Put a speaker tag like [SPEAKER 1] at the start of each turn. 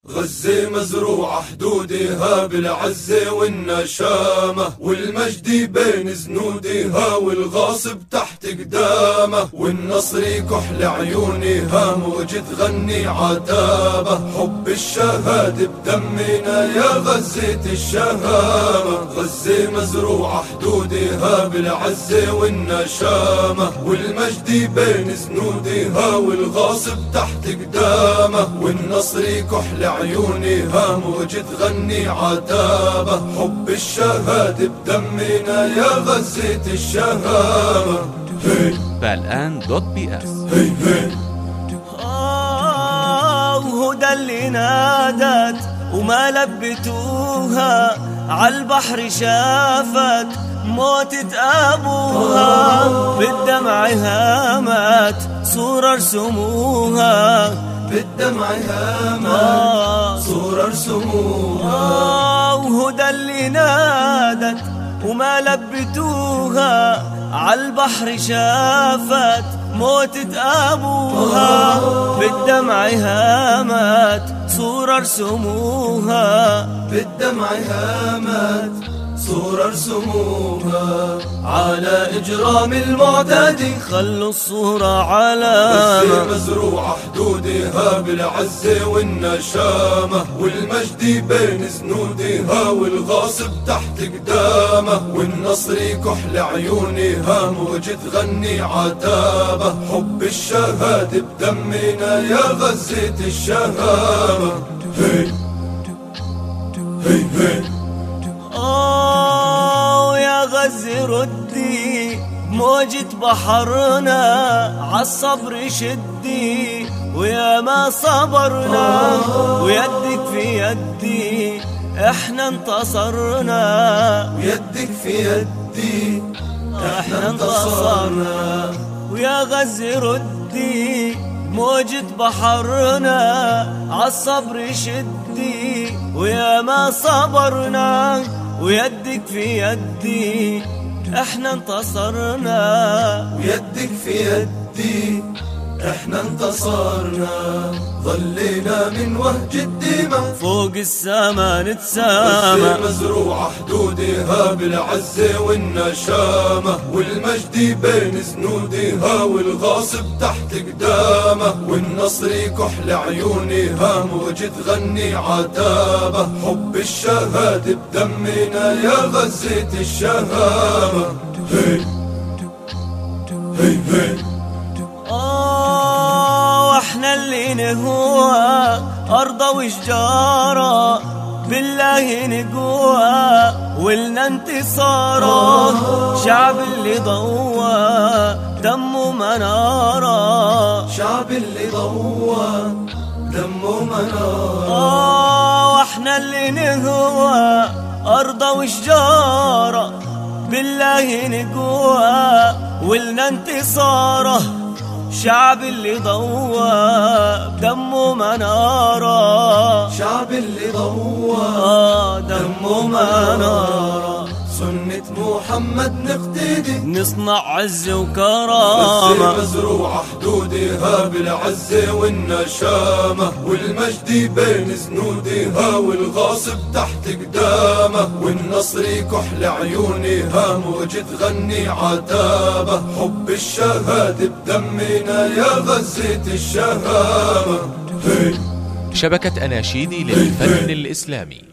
[SPEAKER 1] غزة مزروعة حدودها بالعزة والنشامة، والمجد بين زنودها والغاصب تحت قدامه، والنصر كحل عيونها موج تغني عتابة. حب الشهادة بدمنا يا غزة الشهامة، غزة مزروعة حدودها بالعزة والنشامة، والمجد بين زنودها والغاصب تحت قدامه، والنصر كحل عيونها موج تغني عتابة. حب الشهادة بدمنا يا غزة الشهامة.
[SPEAKER 2] فالآن .bs
[SPEAKER 3] وهدى اللي نادت وما لبتوها عالبحر شافت موتة أبوها، بالدمع هامت صورة رسموها،
[SPEAKER 1] بالدمع هامت صورة رسموها.
[SPEAKER 3] وهدى اللي نادت وما لبتوها عالبحر شافت موتة أبوها، بالدمع هامت صورة رسموها،
[SPEAKER 1] بالدمع هامت صورة رسموها. على إجرام المعتدي
[SPEAKER 3] خلوا الصورة علامة.
[SPEAKER 1] غزة مزروعة حدودها بالعزة والنشامة، والمجد بين زنودها والغاصب تحت قدامه، والنصر كحل عيونها موج تغني عتابة. حب الشهادة بدمنا يا غزة الشهامة. هي هي هي
[SPEAKER 3] يا غزة ردي موجة بحرنا عالصبر شدي، ويا ما صبرنا ويدك في يدي احنا انتصرنا،
[SPEAKER 1] ويدك في يدي احنا انتصرنا.
[SPEAKER 3] ويا غزة ردي موجة بحرنا عالصبر شدي، ويا ما صبرنا ويدك في يدي احنا انتصرنا،
[SPEAKER 1] ويدك في يدي احنا انتصرنا. ظلينا من وهج الدماء
[SPEAKER 3] فوق السما نتسامى.
[SPEAKER 1] غزة مزروعة حدودها بالعزة والنشامة، والمجد بين زنودها والغاصب تحت قدامه، والنصر كحل عيونها موج تغني عتابة. حب الشهادة بدمنا يا غزة الشهامة. هي هي هي
[SPEAKER 3] واحنا اللي نهوى أرض وشجارة بالله نقوى، ولنا انتصارا شعب اللي ضوى دمه منارة،
[SPEAKER 1] شعب اللي ضوى دمه منارة.
[SPEAKER 3] واحنا اللي نهوى أرض وشجارة بالله نقوى، ولنا انتصاره شعب اللي ضوى دمه منارة،
[SPEAKER 1] شعب اللي ضوى
[SPEAKER 3] دمه منارة.
[SPEAKER 1] سنة محمد نقتدي
[SPEAKER 3] نصنع عزة وكرامة.
[SPEAKER 1] غزة مزروعة حدودها بالعزة والنشامة، والمجد بين زنودها والغاصب تحت قدامه، والنصر كحل عيونها موج تغني عتابة. حب الشهادة بدمنا يا غزة الشهامة.
[SPEAKER 2] شبكة أناشيد للفن الإسلامي.